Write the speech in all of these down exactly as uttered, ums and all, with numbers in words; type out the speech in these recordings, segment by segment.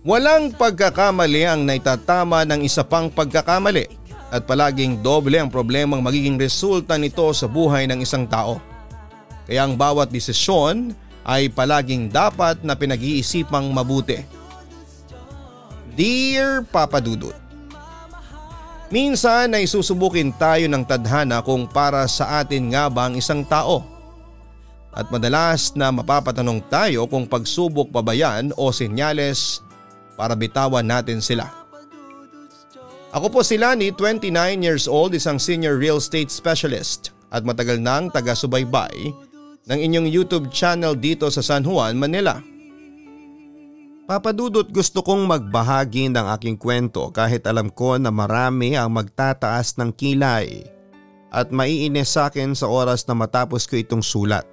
Walang pagkakamali ang naitatama ng isa pang pagkakamali at palaging doble ang problemang magiging resulta nito sa buhay ng isang tao. Kaya ang bawat desisyon ay palaging dapat na pinag-iisipang mabuti. Dear Papa Dudut, minsan ay susubukin tayo ng tadhana kung para sa atin nga ba ang isang tao. At madalas na mapapatanong tayo kung pagsubok pa ba yan o senyales para bitawan natin sila. Ako po si Lani, twenty-nine years old, isang senior real estate specialist at matagal nang taga-subaybay ng inyong YouTube channel dito sa San Juan, Manila. Papa Dudut, gusto kong magbahagi ng aking kwento kahit alam ko na marami ang magtataas ng kilay at maiinis sa akin sa oras na matapos ko itong sulat.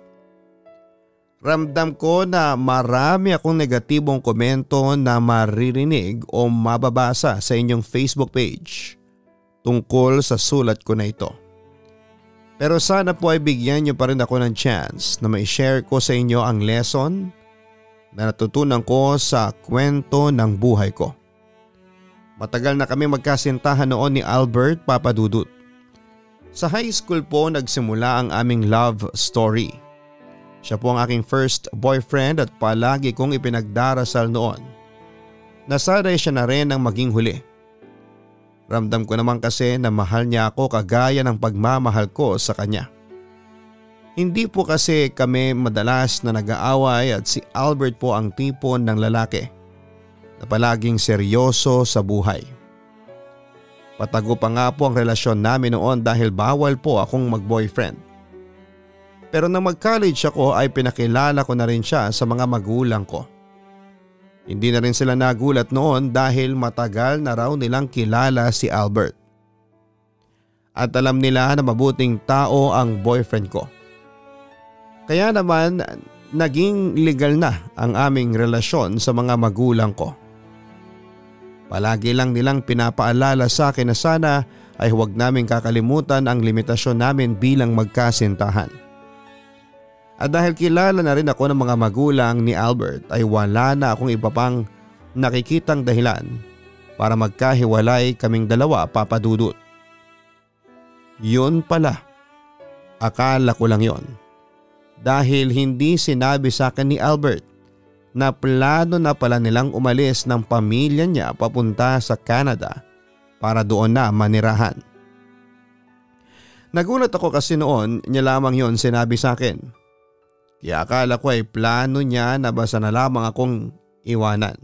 Ramdam ko na marami akong negatibong komento na maririnig o mababasa sa inyong Facebook page tungkol sa sulat ko na ito. Pero sana po ay bigyan niyo pa rin ako ng chance na ma-share ko sa inyo ang lesson na natutunan ko sa kwento ng buhay ko. Matagal na kami magkasintahan noon ni Albert, Papa Dudut. Sa high school po nagsimula ang aming love story. Siya po ang aking first boyfriend at palagi kong ipinagdarasal noon na sana'y siya na rin ang maging huli. Ramdam ko naman kasi na mahal niya ako kagaya ng pagmamahal ko sa kanya. Hindi po kasi kami madalas na nag-aaway at si Albert po ang tipo ng lalaki na palaging seryoso sa buhay. Patago pa nga po ang relasyon namin noon dahil bawal po akong mag-boyfriend. Pero nang mag-college ako ay pinakilala ko na rin siya sa mga magulang ko. Hindi na rin sila nagulat noon dahil matagal na raw nilang kilala si Albert. At alam nila na mabuting tao ang boyfriend ko. Kaya naman naging legal na ang aming relasyon sa mga magulang ko. Palagi lang nilang pinapaalala sa akin na sana ay huwag naming kakalimutan ang limitasyon namin bilang magkasintahan. At dahil kilala na rin ako ng mga magulang ni Albert ay wala na akong iba pang nakikitang dahilan para magkahiwalay kaming dalawa, Papa Dudut. Yun pala. Akala ko lang yon. Dahil hindi sinabi sa akin ni Albert na plano na pala nilang umalis ng pamilya niya papunta sa Canada para doon na manirahan. Nagulat ako kasi noon niya lamang yon sinabi sa akin. Kaya akala ko ay plano niya na basta na lamang akong iwanan.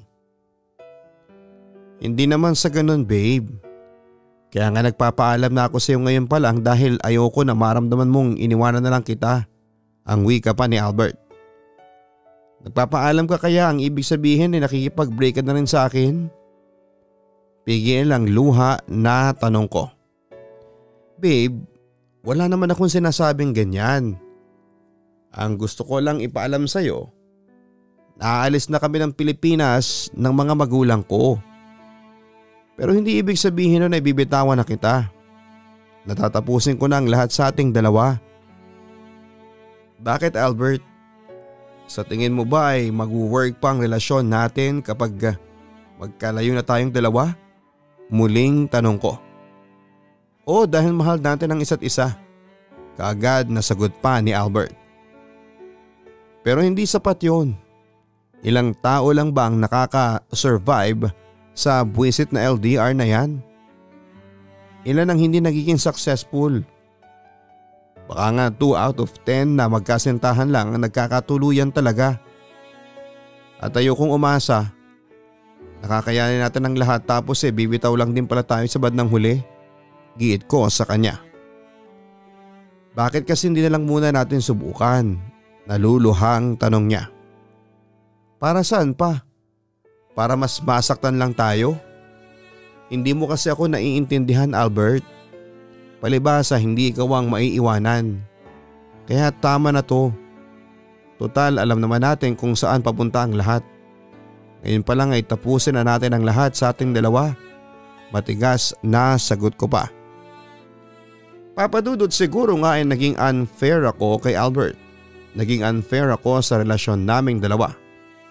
Hindi naman sa ganun, babe. Kaya nga nagpapaalam na ako sa iyo ngayon pa lang dahil ayoko na maramdaman mong iniwanan na lang kita, ang wika pa ni Albert. Nagpapaalam ka kaya ang ibig sabihin ay nakikipag-break ka na rin sa akin? Pigil ang luha na tanong ko. Babe, wala naman akong sinasabing ganyan. Ang gusto ko lang ipaalam sa iyo, naalis na kami ng Pilipinas ng mga magulang ko. Pero hindi ibig sabihin nun na ibibitawan na kita. Natatapusin ko na ang lahat sa ating dalawa. Bakit, Albert? Sa tingin mo ba ay mag-work pa ang relasyon natin kapag magkalayo na tayong dalawa? Muling tanong ko. Oo, dahil mahal natin ang isa't isa. Kaagad nasagot pa ni Albert. Pero hindi sapat yun. Ilang tao lang ba ang nakaka-survive sa buwisit na L D R na yan? Ilan ang hindi nagiging successful? Baka nga two out of ten na magkasintahan lang ang nagkakatuluyan talaga. At ayokong umasa. Nakakayanin natin ang lahat tapos eh bibitaw lang din pala tayo sa bandang huli. Giit ko sa kanya. Bakit kasi hindi na lang muna natin subukan? Naluluhang tanong niya. Para saan pa? Para mas masaktan lang tayo? Hindi mo kasi ako naiintindihan, Albert. Palibasa hindi ikaw ang maiiwanan. Kaya tama na to. Total alam naman natin kung saan papunta ang lahat. Ngayon pa lang ay tapusin na natin ang lahat sa ating dalawa. Matigas na sagot ko pa. Papa Dudut, siguro nga ay naging unfair ako kay Albert. Naging unfair ako sa relasyon naming dalawa.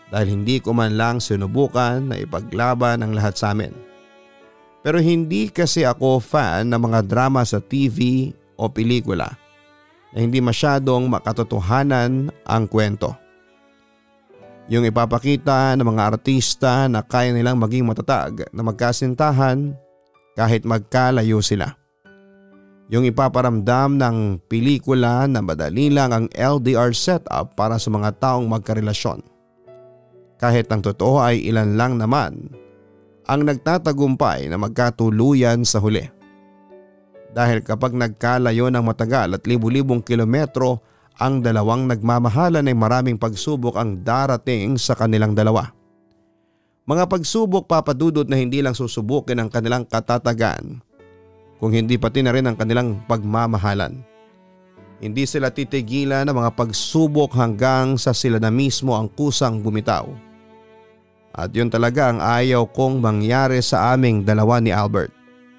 dahil hindi ko man lang sinubukan na ipaglaban ang lahat sa amin. Pero hindi kasi ako fan ng mga drama sa T V o pelikula na hindi masyadong makatotohanan ang kwento. Yung ipapakita ng mga artista na kaya nilang maging matatag na magkasintahan kahit magkalayo sila. Yung ipaparamdam ng pelikula na madali lang ang L D R setup para sa mga taong magkarelasyon. Kahit ang totoo ay ilan lang naman ang nagtatagumpay na magkatuluyan sa huli. Dahil kapag nagkalayo ng matagal at libu-libong kilometro ang dalawang nagmamahalan ay maraming pagsubok ang darating sa kanilang dalawa. Mga pagsubok papadudot na hindi lang susubukin ang kanilang katatagan, kung hindi pati na rin ang kanilang pagmamahalan. Hindi sila titigilan ng mga pagsubok hanggang sa sila na mismo ang kusang bumitaw. At yun talaga ang ayaw kong mangyari sa aming dalawa ni Albert.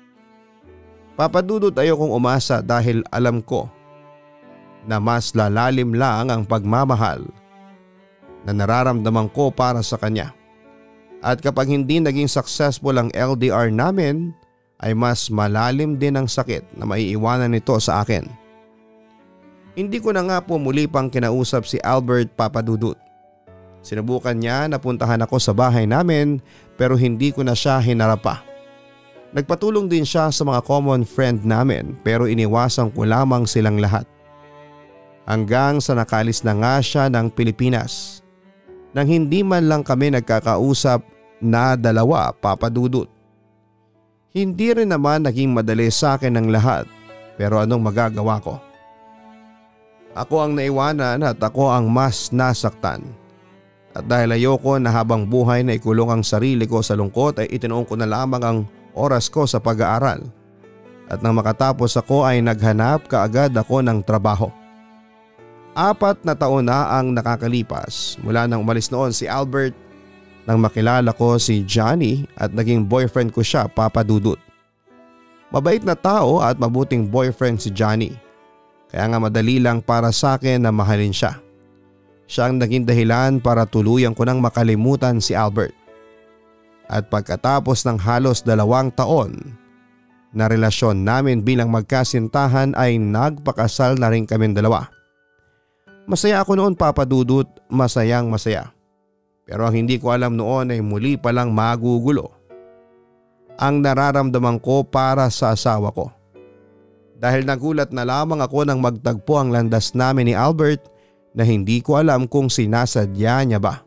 Papadudot ayokong umasa dahil alam ko na mas lalalim lang ang pagmamahal na nararamdaman ko para sa kanya. At kapag hindi naging successful ang L D R namin ay mas malalim din ang sakit na maiiwanan nito sa akin. Hindi ko na nga po muli pang kinausap si Albert, Papadudut. Sinubukan niya na puntahan ako sa bahay namin pero hindi ko na siya hinarap pa. Nagpatulong din siya sa mga common friend namin pero iniwasan ko lamang silang lahat. Hanggang sa nakalis na nga siya ng Pilipinas nang hindi man lang kami nagkakausap na dalawa, Papadudut. Hindi rin naman naging madali sa akin ang lahat pero anong magagawa ko? Ako ang naiwanan at ako ang mas nasaktan. At dahil ayoko na habang buhay na ikulong ang sarili ko sa lungkot ay itinoon ko na lamang ang oras ko sa pag-aaral. At nang makatapos ako ay naghanap kaagad ako ng trabaho. Apat na taon na ang nakakalipas mula nang umalis noon si Albert nang makilala ko si Johnny at naging boyfriend ko siya, Papadudut. Mabait na tao at mabuting boyfriend si Johnny. Kaya nga madali lang para sa akin na mahalin siya. Siya ang naging dahilan para tuluyan ko nang makalimutan si Albert. At pagkatapos ng halos dalawang taon na relasyon namin bilang magkasintahan ay nagpakasal na rin kaming dalawa. Masaya ako noon, Papadudut, masayang masaya. Pero ang hindi ko alam noon ay muli palang magugulo ang nararamdaman ko para sa asawa ko. Dahil nagulat na lamang ako nang magtagpo ang landas namin ni Albert na hindi ko alam kung sinasadya niya ba.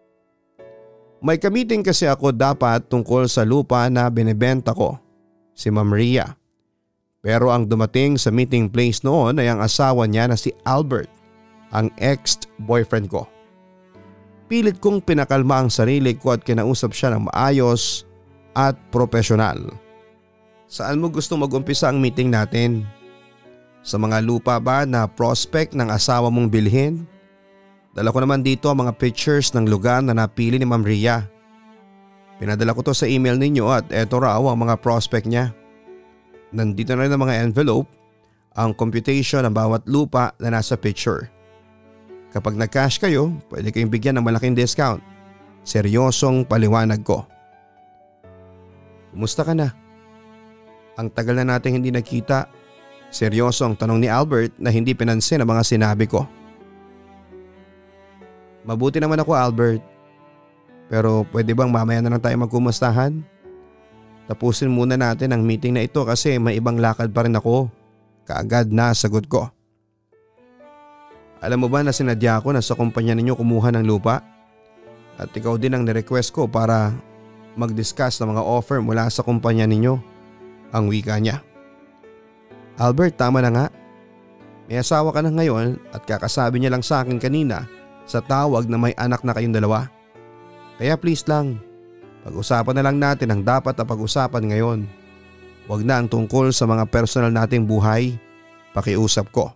May ka-meeting kasi ako dapat tungkol sa lupa na binebenta ko, si Ma'am Rhea. Pero ang dumating sa meeting place noon ay ang asawa niya na si Albert, ang ex-boyfriend ko. Pilit kong pinakalma ang sarili ko at kinausap siya ng maayos at profesional. Saan mo gusto mag-umpisa ang meeting natin? Sa mga lupa ba na prospect ng asawa mong bilhin? Dala ko naman dito ang mga pictures ng lugar na napili ni Ma'am Rhea. Pinadala ko to sa email ninyo at eto raw ang mga prospect niya. Nandito na rin ang mga envelope, ang computation ng bawat lupa na nasa picture. Kapag nag-cash kayo, pwede kayong bigyan ng malaking discount. Seryosong paliwanag ko. Kumusta ka na? Ang tagal na natin hindi nagkita. Seryoso ang tanong ni Albert na hindi pinansin ang mga sinabi ko. Mabuti naman ako, Albert. Pero pwede bang mamaya na lang tayo magkumustahan? Tapusin muna natin ang meeting na ito kasi may ibang lakad pa rin ako. Kaagad na sagot ko. Alam mo ba na sinadya ko na sa kumpanya ninyo kumuha ng lupa? At ikaw din ang nirequest ko para mag-discuss ng mga offer mula sa kumpanya ninyo. Ang wika niya. Albert, tama na nga. May asawa ka na ngayon at kakasabi niya lang sa akin kanina sa tawag na may anak na kayong dalawa. Kaya please lang, pag-usapan na lang natin ang dapat na pag-usapan ngayon. Huwag na ang tungkol sa mga personal nating buhay. Pakiusap ko.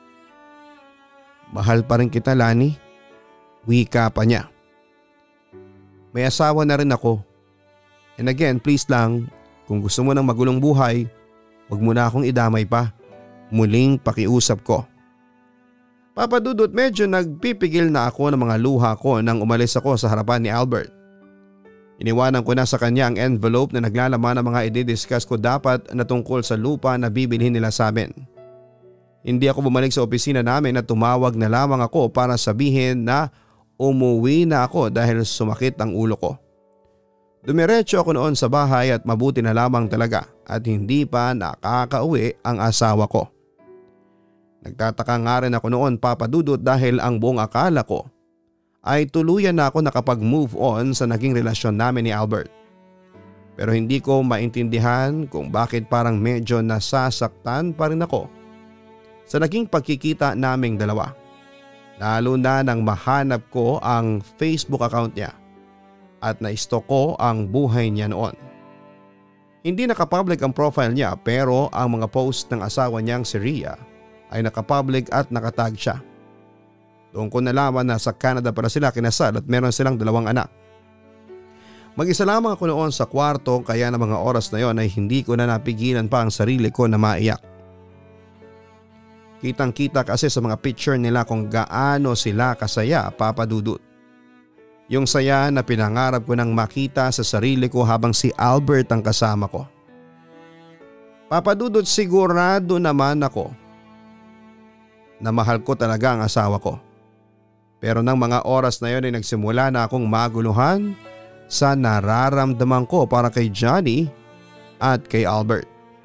Mahal pa rin kita, Lani. Wika pa niya. May asawa na rin ako. And again, please lang, kung gusto mo ng magulong buhay, huwag mo na akong idamay pa. Muling pakiusap ko. Papa Dudut, medyo nagpipigil na ako ng mga luha ko nang umalis ako sa harapan ni Albert. Iniwanan ko na sa kanya ang envelope na naglalaman ng mga i-discuss ko dapat na tungkol sa lupa na bibilhin nila sa amin. Hindi ako bumalik sa opisina namin at tumawag na lamang ako para sabihin na umuwi na ako dahil sumakit ang ulo ko. Dumiretso ako noon sa bahay at mabuti na lamang talaga at hindi pa nakakauwi ang asawa ko. Nagtataka nga rin ako noon, Papa Dudut, dahil ang buong akala ko ay tuluyan na ako nakapag-move on sa naging relasyon namin ni Albert. Pero hindi ko maintindihan kung bakit parang medyo nasasaktan pa rin ako sa naging pagkikita naming dalawa. Lalo na nang mahanap ko ang Facebook account niya at na-stalk ko ang buhay niya noon. Hindi nakapublic ang profile niya pero ang mga post ng asawa niyang si Rhea ay nakapublic at nakatag siya. Doon ko nalaman na sa Canada para sila kinasal at meron silang dalawang anak. Mag-isa lamang ako noon sa kwarto kaya na mga oras na yon ay hindi ko na napigilan pa ang sarili ko na maiyak. Kitang kita kasi sa mga picture nila kung gaano sila kasaya, Papa Dudut. Yung saya na pinangarap ko nang makita sa sarili ko habang si Albert ang kasama ko. Papa Dudut, sigurado naman ako na mahal ko talaga ang asawa ko. Pero nang mga oras na yon ay nagsimula na akong maguluhan sa nararamdaman ko para kay Johnny at kay Albert.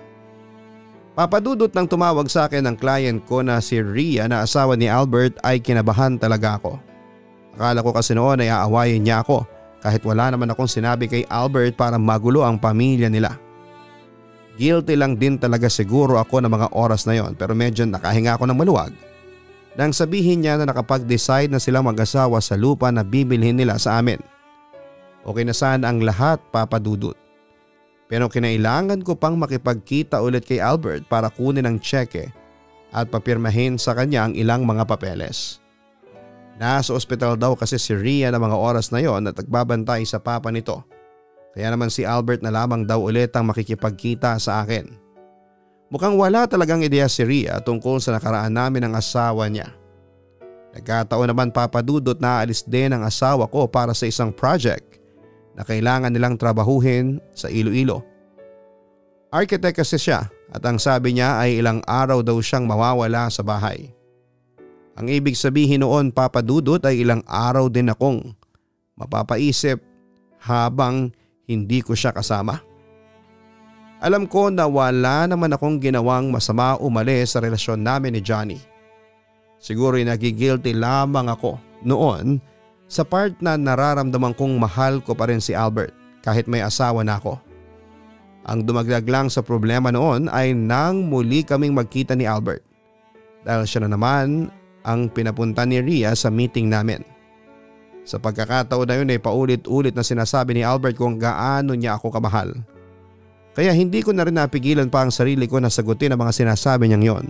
Papa Dudut, nang tumawag sa akin ang client ko na si Rhea na asawa ni Albert ay kinabahan talaga ako. Akala ko kasi noon ay aawayin niya ako kahit wala naman akong sinabi kay Albert para magulo ang pamilya nila. Guilty lang din talaga siguro ako ng mga oras na yon pero medyo nakahinga ako ng maluwag nang sabihin niya na nakapag-decide na sila mag-asawa sa lupa na bibilhin nila sa amin. Okay na sana ang lahat, Papa Dudut. Pero kinailangan ko pang makipagkita ulit kay Albert para kunin ang tseke at papirmahin sa kanya ang ilang mga papeles. Nasa ospital daw kasi si Rhea ng mga oras na yon at nagbabantay sa papa nito. Kaya naman si Albert na lamang daw ulit ang makikipagkita sa akin. Mukhang wala talagang ideya si Rhea tungkol sa nakaraan namin ng asawa niya. Nagkataon naman, Papa Dudut, na aalis din ang asawa ko para sa isang project na kailangan nilang trabahuhin sa Iloilo. Architect kasi siya at ang sabi niya ay ilang araw daw siyang mawawala sa bahay. Ang ibig sabihin noon, Papa Dudut, ay ilang araw din akong mapapaisip habang hindi ko siya kasama. Alam ko na wala naman akong ginawang masama umalis sa relasyon namin ni Johnny. Siguro ay nagigilty lamang ako noon sa part na nararamdaman kong mahal ko pa rin si Albert kahit may asawa na ako. Ang dumagdag lang sa problema noon ay nang muli kaming magkita ni Albert dahil siya na naman ang pinapunta ni Rhea sa meeting namin. Sa pagkakataon na yun ay paulit-ulit na sinasabi ni Albert kung gaano niya ako kamahal. Kaya hindi ko na rin napigilan pa ang sarili ko na sagutin ang mga sinasabi niyang yon.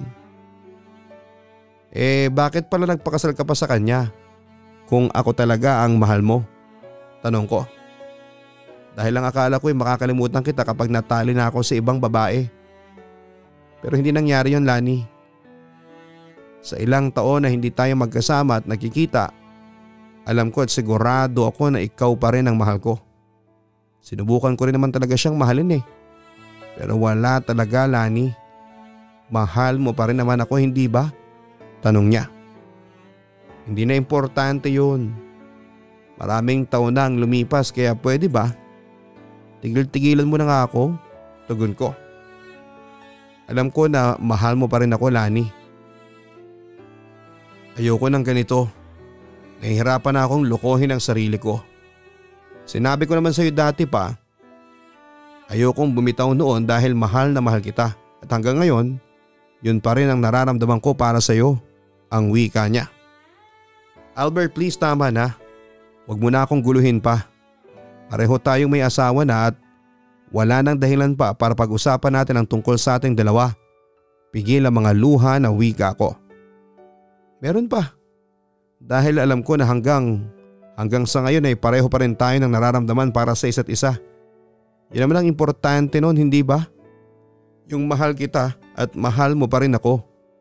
Eh bakit pala nagpakasal ka pa sa kanya kung ako talaga ang mahal mo? Tanong ko. Dahil lang akala ko ay makakalimutan kita kapag natali na ako sa ibang babae. Pero hindi nangyari yon, Lani. Sa ilang taon na hindi tayo magkasama at nagkikita, alam ko at sigurado ako na ikaw pa rin ang mahal ko. Sinubukan ko rin naman talaga siyang mahalin eh. Pero wala talaga, Lani. Mahal mo pa rin naman ako, hindi ba? Tanong niya. Hindi na importante yun. Maraming taon na ang lumipas kaya pwede ba? Tigil-tigilan mo na nga ako. Tugon ko. Alam ko na mahal mo pa rin ako, Lani. Ayoko ng ganito. Nahihirapan na akong lukohin ang sarili ko. Sinabi ko naman sa iyo dati pa, ayokong bumitaw noon dahil mahal na mahal kita at hanggang ngayon, yun pa rin ang nararamdaman ko para sa iyo, ang wika niya. Albert, please, tama na. Huwag mo na akong guluhin pa. Pareho tayong may asawa na at wala nang dahilan pa para pag-usapan natin ang tungkol sa ating dalawa. Pigil ang mga luha na wika ko. Meron pa. Dahil alam ko na hanggang hanggang sa ngayon ay pareho pa rin tayo ng nararamdaman para sa isa't isa. Yan naman ang importante noon, hindi ba? Yung mahal kita at mahal mo pa rin ako.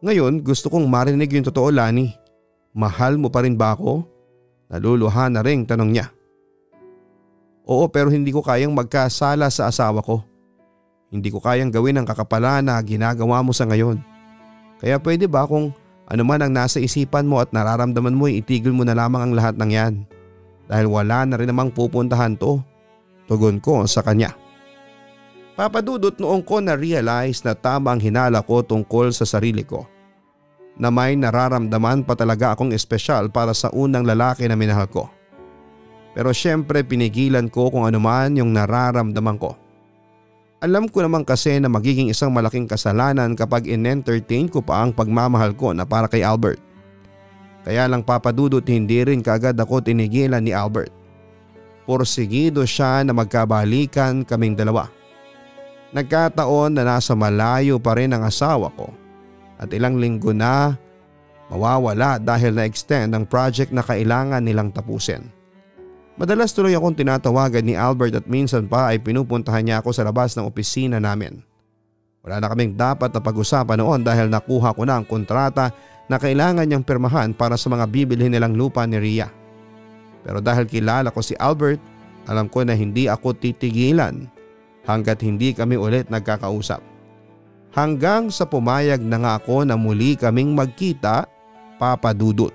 Ngayon gusto kong marinig yung totoo, Lani. Mahal mo pa rin ba ako? Naluluha na ring tanong niya. Oo, pero hindi ko kayang magkasala sa asawa ko. Hindi ko kayang gawin ang kakapalan na ginagawa mo sa ngayon. Kaya pwede ba kung ano man ang nasa isipan mo at nararamdaman mo, itigil mo na lamang ang lahat ng yan. Dahil wala na rin namang pupuntahan to. Tugon ko sa kanya. Papadudot, noong ko na-realize na tama ang hinala ko tungkol sa sarili ko. Na may nararamdaman pa talaga akong espesyal para sa unang lalaki na minahal ko. Pero syempre pinigilan ko kung ano man yung nararamdaman ko. Alam ko naman kasi na magiging isang malaking kasalanan kapag in-entertain ko pa ang pagmamahal ko na para kay Albert. Kaya lang Papadudot, hindi rin kaagad ako tinigilan ni Albert. Porsigido siya na magkabalikan kaming dalawa. Nagkataon na nasa malayo pa rin ang asawa ko at ilang linggo na mawawala dahil na-extend ang project na kailangan nilang tapusin. Madalas tuloy akong tinatawagan ni Albert at minsan pa ay pinupuntahan niya ako sa labas ng opisina namin. Wala na kaming dapat na pag-usapan noon dahil nakuha ko na ang kontrata na kailangan niyang pirmahan para sa mga bibilhin nilang lupa ni Rhea. Pero dahil kilala ko si Albert, alam ko na hindi ako titigilan hanggat hindi kami ulit nagkakausap. Hanggang sa pumayag na nga ako na muli kaming magkita, Papadudot.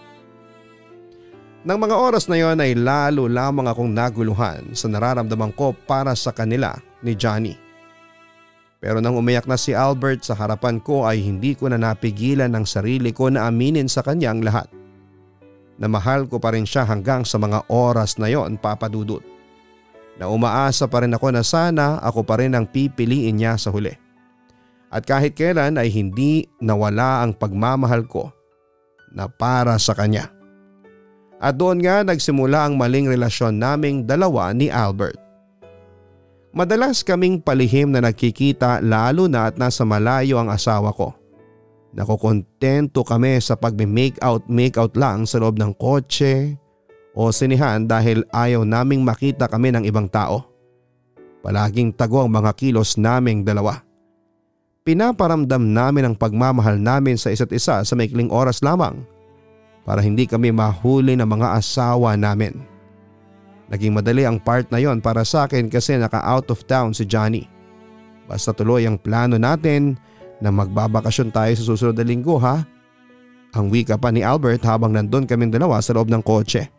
Nang mga oras na yon ay lalo lamang akong naguluhan sa nararamdaman ko para sa kanila ni Johnny. Pero nang umiyak na si Albert sa harapan ko ay hindi ko na napigilan ang sarili ko na aminin sa kanya ang lahat. Na mahal ko pa rin siya hanggang sa mga oras na yon, Papadudot. Na umaasa pa rin ako na sana ako pa rin ang pipiliin niya sa huli. At kahit kailan ay hindi nawala ang pagmamahal ko na para sa kanya. At doon nga nagsimula ang maling relasyon naming dalawa ni Albert. Madalas kaming palihim na nagkikita lalo na at nasa malayo ang asawa ko. Nakukontento kami sa pagme-make out make out lang sa loob ng kotse o sinihan dahil ayaw naming makita kami ng ibang tao. Palaging tago ang mga kilos naming dalawa. Pinaparamdam namin ang pagmamahal namin sa isa't isa sa maikling oras lamang para hindi kami mahuli ng mga asawa namin. Naging madali ang part na yon para sa akin kasi naka-out of town si Johnny. Basta tuloy ang plano natin na magbabakasyon tayo sa susunod na linggo, ha? Ang wika pa ni Albert habang nandun kaming dalawa sa loob ng kotse.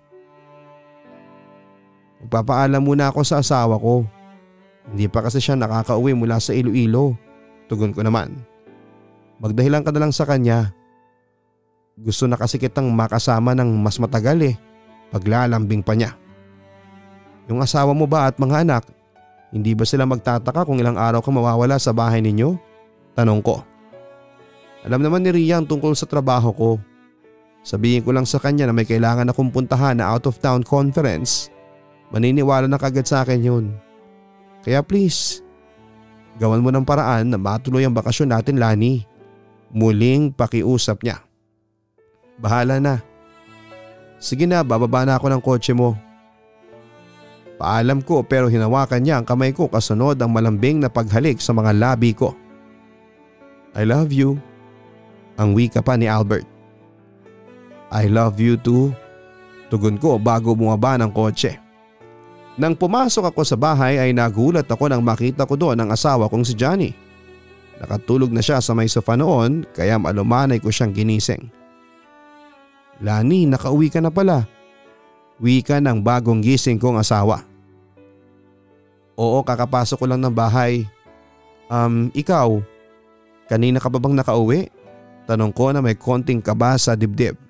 Magpapaalam muna ako sa asawa ko. Hindi pa kasi siya nakakauwi mula sa Iloilo. Tugon ko naman. Magdahilan ka na lang sa kanya. Gusto na kasi kitang makasama ng mas matagal eh. Paglalambing pa niya. Yung asawa mo ba at mga anak, hindi ba sila magtataka kung ilang araw ka mawawala sa bahay ninyo? Tanong ko. Alam naman ni Rhea ang tungkol sa trabaho ko. Sabihin ko lang sa kanya na may kailangan akong puntahan na out of town conference. Maniniwala na kagad sa akin yun. Kaya please, gawan mo ng paraan na matuloy ang bakasyon natin, Lani. Muling pakiusap niya. Bahala na. Sige na, bababa na ako ng kotse mo. Paalam ko pero hinawakan niya ang kamay ko kasunod ang malambing na paghalik sa mga labi ko. I love you. Ang wika pa ni Albert. I love you too. Tugon ko bago bumaba ng kotse. Nang pumasok ako sa bahay ay nagulat ako nang makita ko doon ang asawa kong si Johnny. Nakatulog na siya sa may sofa noon kaya malumanay ko siyang ginising. Lani, nakauwi ka na pala. Wika ng bagong gising kong asawa. Oo, kakapasok ko lang ng bahay. Um, ikaw, kanina ka ba bang nakauwi? Tanong ko na may konting kaba sa dibdib.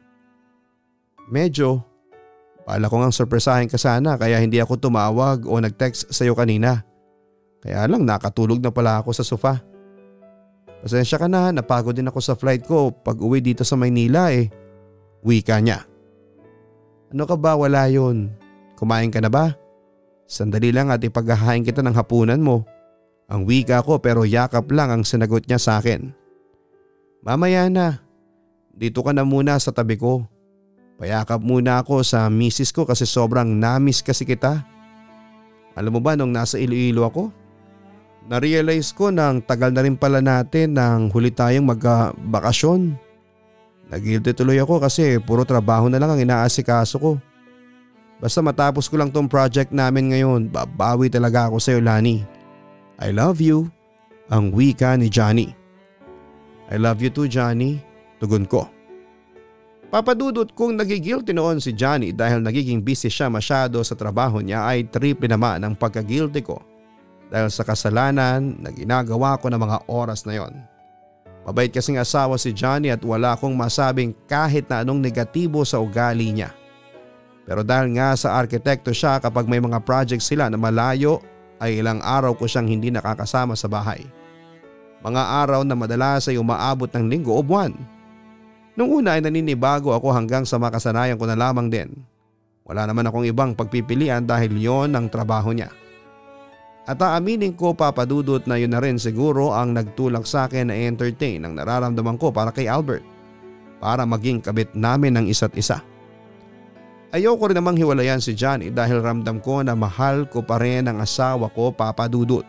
Medyo. Pala ko ngang sorpresahin ka sana kaya hindi ako tumawag o nag-text sa'yo kanina. Kaya lang nakatulog na pala ako sa sofa. Pasensya ka na, napagod din ako sa flight ko pag uwi dito sa Maynila eh. Wika niya. Ano ka ba, wala yun. Kumain ka na ba? Sandali lang at ipaghahain kita ng hapunan mo. Ang wika ko pero yakap lang ang sinagot niya sa akin. Mamaya na. Dito ka na muna sa tabi ko. Payakap muna ako sa misis ko kasi sobrang namis kasi kita. Alam mo ba nung nasa Iloilo ako? Na-realize ko na ang tagal na rin pala natin nang huli tayong mag-bakasyon. Nag-guilty tuloy ako kasi puro trabaho na lang ang inaasikaso ko. Basta matapos ko lang tong project namin ngayon, babawi talaga ako sa iyo, Lani. I love you, ang wika ni Johnny. I love you too, Johnny, tugon ko. Papadudot kong nagigilty noon si Johnny dahil nagiging busy siya masyado sa trabaho niya ay triple naman ang pagkagilty ko dahil sa kasalanan na ginagawa ko ng mga oras na yon. Mabait kasing asawa si Johnny at wala akong masabing kahit na anong negatibo sa ugali niya. Pero dahil nga sa arkitekto siya, kapag may mga project sila na malayo ay ilang araw ko siyang hindi nakakasama sa bahay. Mga araw na madalas ay umaabot ng linggo o buwan. Nung una ay naninibago ako hanggang sa makasanayan ko na lamang din. Wala naman akong ibang pagpipilian dahil yon ang trabaho niya. At aaminin ko, Papadudot, na yun na rin siguro ang nagtulak sa akin na entertain ang nararamdaman ko para kay Albert, para maging kabit namin ng isa't isa. Ayoko rin namang hiwalayan si Johnny dahil ramdam ko na mahal ko pa rin ang asawa ko, Papadudot.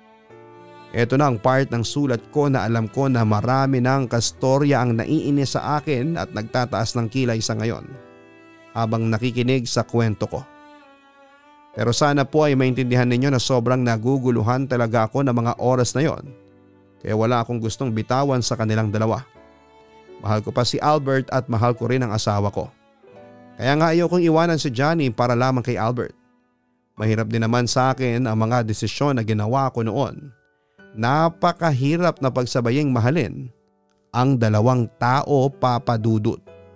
Ito na ang part ng sulat ko na alam ko na marami ng kastorya ang naiinis sa akin at nagtataas ng kilay sa ngayon habang nakikinig sa kwento ko. Pero sana po ay maintindihan ninyo na sobrang naguguluhan talaga ako ng mga oras na yon, kaya wala akong gustong bitawan sa kanilang dalawa. Mahal ko pa si Albert at mahal ko rin ang asawa ko. Kaya nga ayokong iwanan si Johnny para lamang kay Albert. Mahirap din naman sa akin ang mga desisyon na ginawa ko noon. Napakahirap na pagsabaying mahalin ang dalawang tao, Papadudot.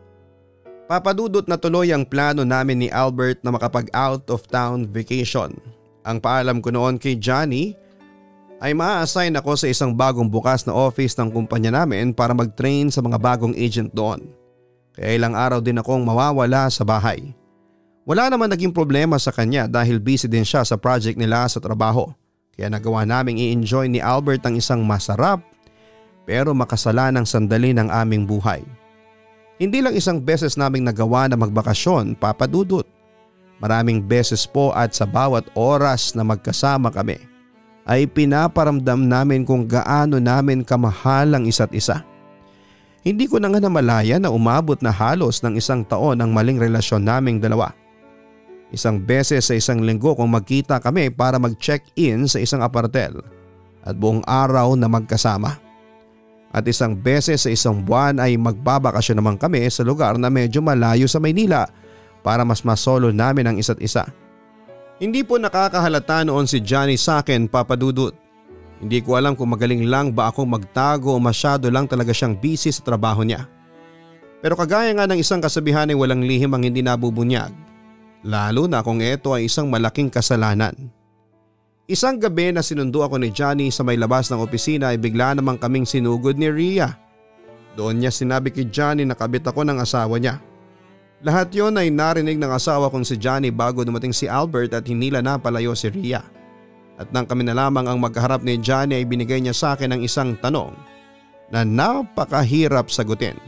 Papadudot na tuloy ang plano namin ni Albert na makapag out of town vacation. Ang paalam ko noon kay Johnny ay ma-assign ako sa isang bagong bukas na office ng kumpanya namin para mag-train sa mga bagong agent doon. Kaya ilang araw din akong mawawala sa bahay. Wala naman naging problema sa kanya dahil busy din siya sa project nila sa trabaho. Kaya nagawa naming i-enjoy ni Albert ang isang masarap pero makasalanang sandali ng aming buhay. Hindi lang isang beses naming nagawa na magbakasyon, Papadudot. Maraming beses po at sa bawat oras na magkasama kami ay pinaparamdam namin kung gaano namin kamahal ang isa't isa. Hindi ko na nga namalaya na umabot na halos ng isang taon ang maling relasyon naming dalawa. Isang beses sa isang linggo kung magkita kami para mag-check-in sa isang apartel at buong araw na magkasama. At isang beses sa isang buwan ay magbabakasyon naman kami sa lugar na medyo malayo sa Maynila para mas masolo namin ang isa't isa. Hindi po nakakahalata noon si Johnny sa akin, Papadudot. Hindi ko alam kung magaling lang ba akong magtago o masyado lang talaga siyang busy sa trabaho niya. Pero kagaya nga ng isang kasabihan ay walang lihim ang hindi nabubunyag. Lalo na kung ito ay isang malaking kasalanan. Isang gabi na sinundo ako ni Johnny sa may labas ng opisina ay bigla namang kaming sinugod ni Rhea. Doon niya sinabi kay Johnny na kabit ako ng asawa niya. Lahat yon ay narinig ng asawa kong si Johnny bago dumating si Albert at hinila na palayo si Rhea. At nang kami na lamang ang magkaharap ni Johnny ay binigay niya sa akin ang isang tanong na napakahirap sagutin.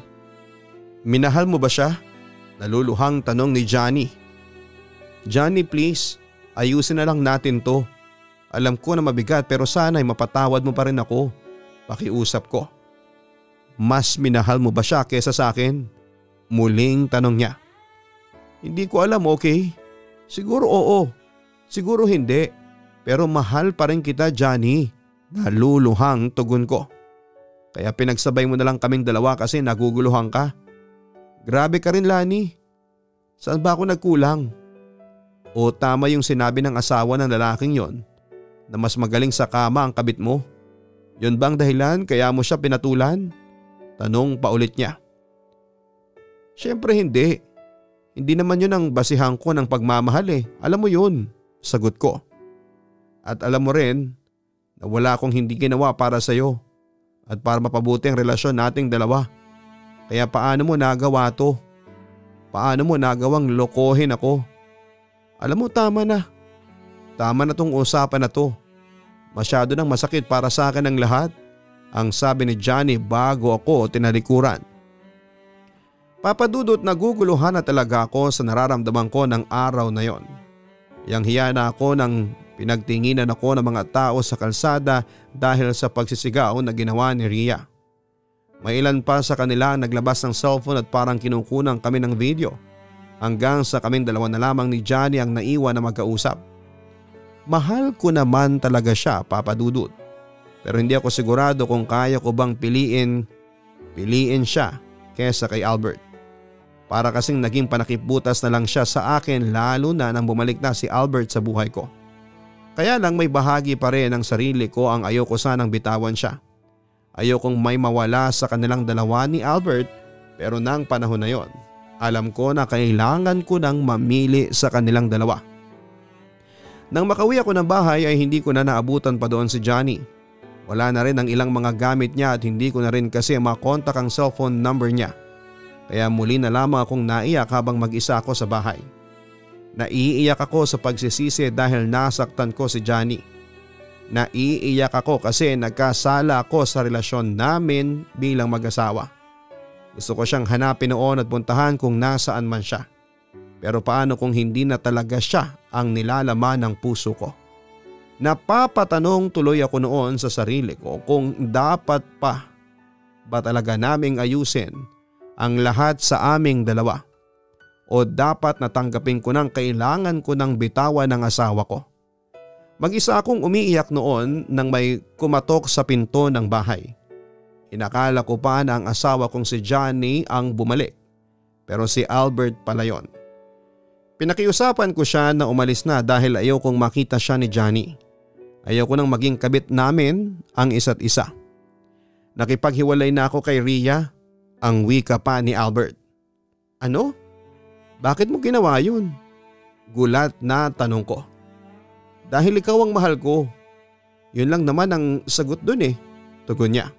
Minahal mo ba siya? Naluluhang tanong ni Johnny. Johnny, please, ayusin na lang natin to. Alam ko na mabigat pero sana ay mapatawad mo pa rin ako. Pakiusap ko. Mas minahal mo ba siya kesa sa akin? Muling tanong niya. Hindi ko alam, okay? Siguro oo. Siguro hindi. Pero mahal pa rin kita, Johnny. Naluluhang tugon ko. Kaya pinagsabay mo na lang kaming dalawa kasi naguguluhan ka. Grabe ka rin, Lani. Saan ba ako nagkulang? O tama yung sinabi ng asawa ng lalaking yon na mas magaling sa kama ang kabit mo? Yun bang dahilan kaya mo siya pinatulan? Tanong paulit niya. Siyempre hindi. Hindi naman yun ang basihan ko ng pagmamahal eh. Alam mo yun, sagot ko. At alam mo rin na wala akong hindi ginawa para sa'yo at para mapabuti ang relasyon nating dalawa. Kaya paano mo nagawa to? Paano mo nagawang lokohin ako? Alam mo, tama na. Tama na tong usapan na to. Masyado nang masakit para sa akin ang lahat, ang sabi ni Johnny bago ako tinalikuran. Papadudot, naguguluhan na talaga ako sa nararamdaman ko ng araw na yon. Yang hiya na ako nang Pinagtinginan ako ng mga tao sa kalsada dahil sa pagsisigaw na ginawa ni Rhea. May ilan pa sa kanila ang naglabas ng cellphone at parang kinukunan kami ng video hanggang sa kaming dalawa na lamang ni Johnny ang naiwan na magkausap. Mahal ko naman talaga siya, Papa Dudut. Pero hindi ako sigurado kung kaya ko bang piliin, piliin siya kesa kay Albert. Para kasing naging panakipbutas na lang siya sa akin lalo na nang bumalik na si Albert sa buhay ko. Kaya lang may bahagi pa rin ng sarili ko ang ayoko sanang bitawan siya. Ayokong may mawala sa kanilang dalawa ni Albert pero nang panahon na yon, alam ko na kailangan ko nang mamili sa kanilang dalawa. Nang makauwi ako ng bahay ay hindi ko na naabutan pa doon si Johnny. Wala na rin ang ilang mga gamit niya at hindi ko na rin kasi makontak ang cellphone number niya. Kaya muli na lamang akong naiyak habang mag-isa ako sa bahay. Naiiyak ako sa pagsisisi dahil nasaktan ko si Johnny. Naiiyak ako kasi nagkasala ako sa relasyon namin bilang mag-asawa. Gusto ko siyang hanapin noon at puntahan kung nasaan man siya. Pero paano kung hindi na talaga siya ang nilalaman ng puso ko? Napapatanong tuloy ako noon sa sarili ko kung dapat pa ba talaga naming ayusin ang lahat sa aming dalawa o dapat natanggapin ko nang kailangan ko ng bitawan ng asawa ko. Mag-isa akong umiiyak noon nang may kumatok sa pinto ng bahay. Inakala ko pa na ang asawa kong si Johnny ang bumalik pero si Albert pala yon. Pinakiusapan ko siya na umalis na dahil ayaw kong makita siya ni Johnny. Ayaw ko nang maging kabit namin ang isa't isa. Nakipaghiwalay na ako kay Rhea, ang wika pa ni Albert. Ano? Bakit mo ginawa yun? Gulat na tanong ko. Dahil ikaw ang mahal ko. Yun lang naman ang sagot dun eh, tugon niya.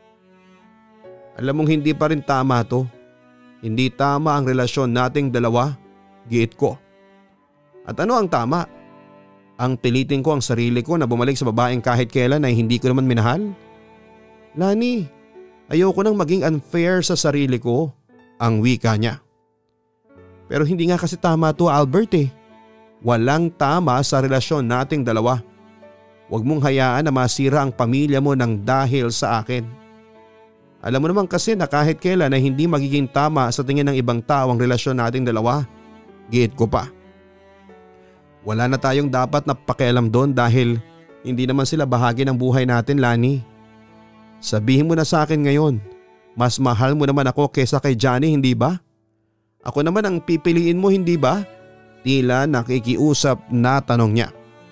Alam mong hindi pa rin tama to. Hindi tama ang relasyon nating dalawa, giit ko. At ano ang tama? Ang pilitin ko ang sarili ko na bumalik sa babaeng kahit kailan ay hindi ko naman minahal? Lani, ayoko nang maging unfair sa sarili ko, ang wika niya. Pero hindi nga kasi tama to, Albert eh. Walang tama sa relasyon nating dalawa. Huwag mong hayaan na masira ang pamilya mo ng dahil sa akin. Alam mo naman kasi na kahit kailan ay hindi magiging tama sa tingin ng ibang tao ang relasyon nating dalawa. Giit ko pa. Wala na tayong dapat na pakialam doon dahil hindi naman sila bahagi ng buhay natin, Lani. Sabihin mo na sa akin ngayon, mas mahal mo naman ako kaysa kay Johnny, hindi ba? Ako naman ang pipiliin mo, hindi ba? Tila nakikiusap na tanong niya.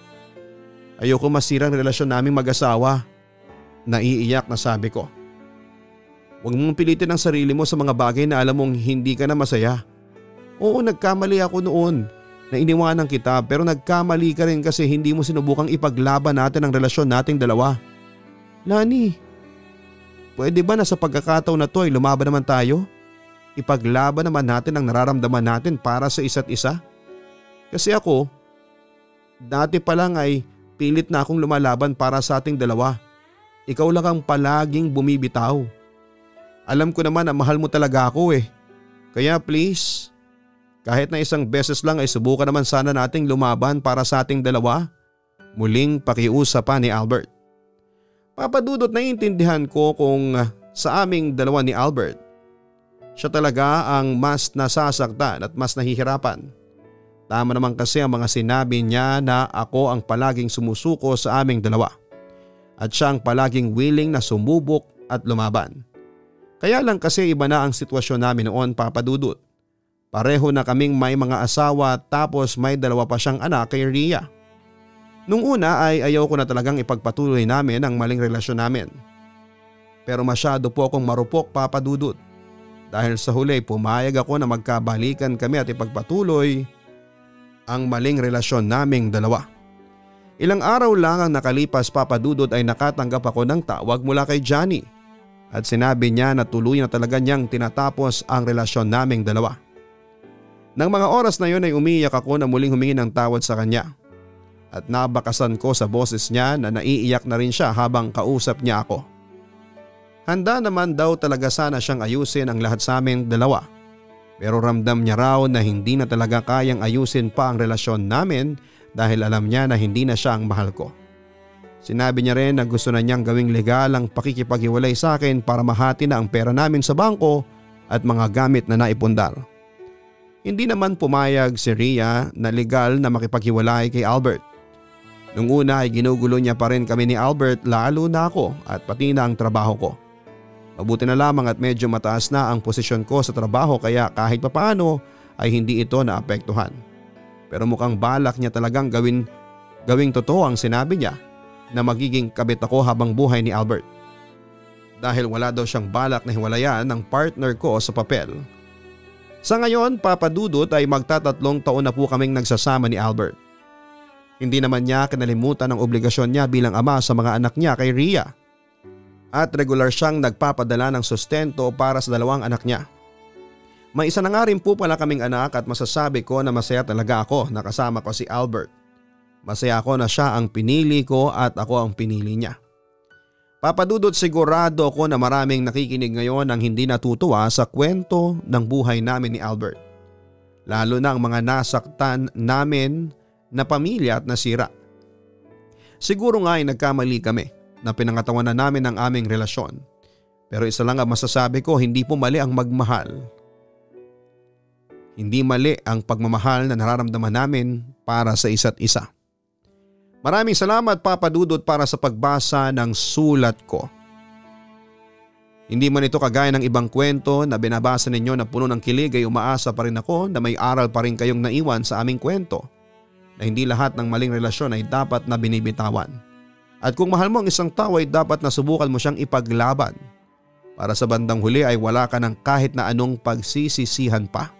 Ayoko masira ang relasyon naming mag-asawa. Naiiyak na sabi ko. Huwag mong pilitin ang sarili mo sa mga bagay na alam mong hindi ka na masaya. Oo, nagkamali ako noon na iniwanan kita pero nagkamali ka rin kasi hindi mo sinubukang ipaglaban natin ang relasyon nating dalawa. Lani, pwede ba na sa pagkakataon na to ay lumaban naman tayo? Ipaglaban naman natin ang nararamdaman natin para sa isa't isa? Kasi ako, dati pa lang ay pilit na akong lumalaban para sa ating dalawa. Ikaw lang ang palaging bumibitaw. Alam ko naman na mahal mo talaga ako eh. Kaya please, kahit na isang beses lang ay subukan naman sana nating lumaban para sa ating dalawa. Muling pakiusap pa ni Albert. Papadudot, naiintindihan ko kung sa aming dalawa ni Albert, siya talaga ang mas nasasaktan at mas nahihirapan. Tama naman kasi ang mga sinabi niya na ako ang palaging sumusuko sa aming dalawa at siya ang palaging willing na sumubok at lumaban. Kaya lang kasi iba na ang sitwasyon namin noon, Papa Dudut. Pareho na kaming may mga asawa tapos may dalawa pa siyang anak kay Rhea. Nung una ay ayaw ko na talagang ipagpatuloy namin ang maling relasyon namin. Pero masyado po akong marupok, Papa Dudut. Dahil sa huli pumayag ako na magkabalikan kami at ipagpatuloy ang maling relasyon naming dalawa. Ilang araw lang ang nakalipas, Papa Dudut, ay nakatanggap ako ng tawag mula kay Johnny at sinabi niya na tuloy na talaga niyang tinatapos ang relasyon naming dalawa. Nang mga oras na yun ay umiiyak ako na muling humingi ng tawad sa kanya at nabakasan ko sa boses niya na naiiyak na rin siya habang kausap niya ako. Handa naman daw talaga sana siyang ayusin ang lahat sa aming dalawa. Pero ramdam niya raw na hindi na talaga kayang ayusin pa ang relasyon namin dahil alam niya na hindi na siya ang mahal ko. Sinabi niya rin na gusto na niyang gawing legal ang pakikipaghiwalay sa akin para mahati na ang pera namin sa bangko at mga gamit na naipundar. Hindi naman pumayag si Rhea na legal na makipaghiwalay kay Albert. Nung una ay ginugulo niya pa rin kami ni Albert, lalo na ako at pati na ang trabaho ko. Mabuti na lamang at medyo mataas na ang posisyon ko sa trabaho kaya kahit papaano ay hindi ito naapektuhan. Pero mukhang balak niya talagang gawin, gawing totoo ang sinabi niya na magiging kabit ako habang buhay ni Albert. Dahil wala daw siyang balak na hiwalayan ng partner ko sa papel. Sa ngayon, Papa Dudut, ay magtatatlong taon na po kaming nagsasama ni Albert. Hindi naman niya kinalimutan ang obligasyon niya bilang ama sa mga anak niya kay Rhea. At regular siyang nagpapadala ng sustento para sa dalawang anak niya. May isa na nga rin po pala kaming anak at masasabi ko na masaya talaga ako na kasama ko si Albert. Masaya ako na siya ang pinili ko at ako ang pinili niya. Papa Dudut, sigurado ako na maraming nakikinig ngayon ang hindi natutuwa sa kwento ng buhay namin ni Albert. Lalo na ang mga nasaktan namin na pamilya at nasira. Siguro nga ay nagkamali kami na pinangatawan na namin ang aming relasyon. Pero isa lang ang masasabi ko, hindi po mali ang magmahal. Hindi mali ang pagmamahal na nararamdaman namin para sa isa't isa. Maraming salamat Papa Dudut para sa pagbasa ng sulat ko. Hindi man ito kagaya ng ibang kwento na binabasa ninyo na puno ng kilig, ay umaasa pa rin ako na may aral pa rin kayong naiwan sa aming kwento. Na hindi lahat ng maling relasyon ay dapat na binibitawan. At kung mahal mo ang isang tao ay dapat na subukan mo siyang ipaglaban. Para sa bandang huli ay wala ka ng kahit na anong pagsisisihan pa.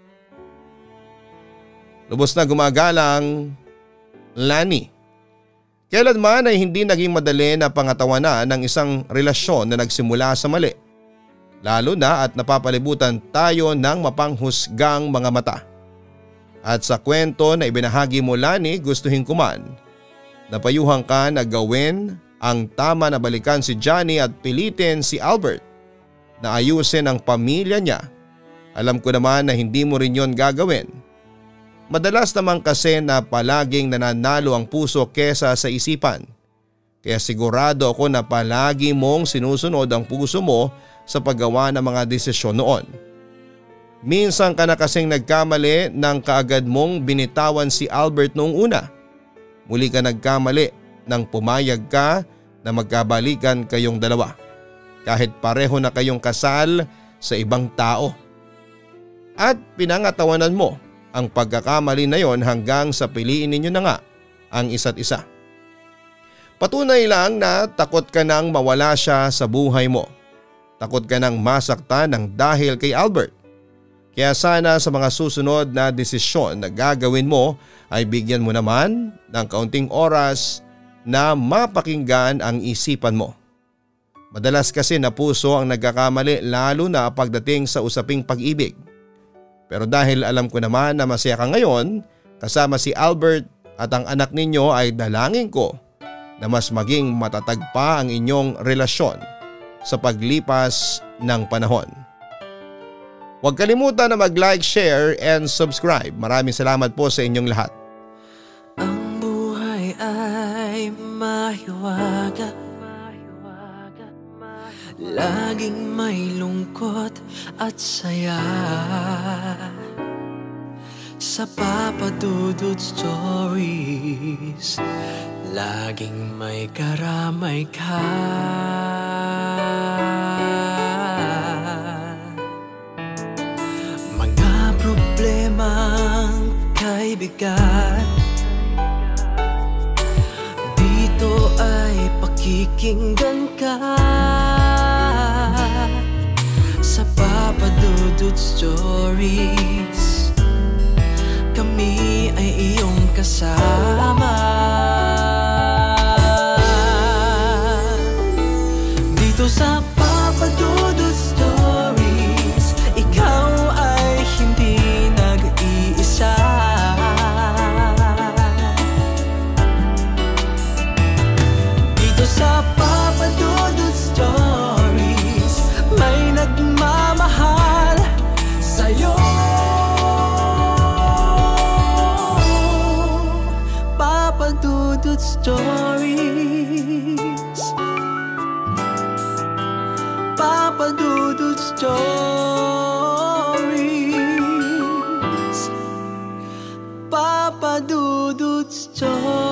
Lubos na gumagalang, Lani. Kailanman ay hindi naging madali na pangatawanan ng isang relasyon na nagsimula sa mali. Lalo na at napapalibutan tayo ng mapanghusgang mga mata. At sa kwento na ibinahagi mo, Lani, gustuhin ko man napayuhan ka na gawin ang tama na balikan si Johnny at pilitin si Albert na ayusin ang pamilya niya. Alam ko naman na hindi mo rin yon gagawin. Madalas naman kasi na palaging nananalo ang puso kesa sa isipan. Kaya sigurado ako na palagi mong sinusunod ang puso mo sa paggawa ng mga desisyon noon. Minsan ka na kasing nagkamali nang kaagad mong binitawan si Albert noong una. Muli ka nagkamali nang pumayag ka na magkabalikan kayong dalawa. Kahit pareho na kayong kasal sa ibang tao. At pinangatawanan mo ang pagkakamali na yon hanggang sa piliin ninyo na nga ang isa't isa. Patunay lang na takot ka nang mawala siya sa buhay mo. Takot ka nang masaktan ng dahil kay Albert. Kaya sana sa mga susunod na desisyon na gagawin mo ay bigyan mo naman ng kaunting oras na mapakinggan ang isipan mo. Madalas kasi na puso ang nagkakamali lalo na pagdating sa usaping pag-ibig. Pero dahil alam ko naman na masaya ka ngayon kasama si Albert at ang anak ninyo, ay dalangin ko na mas maging matatag pa ang inyong relasyon sa paglipas ng panahon. Huwag kalimutan na mag-like, share and subscribe. Maraming salamat po sa inyong lahat. Ang buhay ay mahiwaga, laging may lungkot at saya. Sa Papa Dudut Stories, laging may karamay ka. Mga problemang kay bigat, dito ay pakikinggan ka. Sa Papa Dudut Stories, kami ay iyong kasama. Dito sa Papa Dudut Stories, ikaw ay hindi nag-iisa. Dito sa Papa Dudut Stories, may nagmamahal sa'yo. Stories. Papa Dudut Stories. Papa Dudut Stories.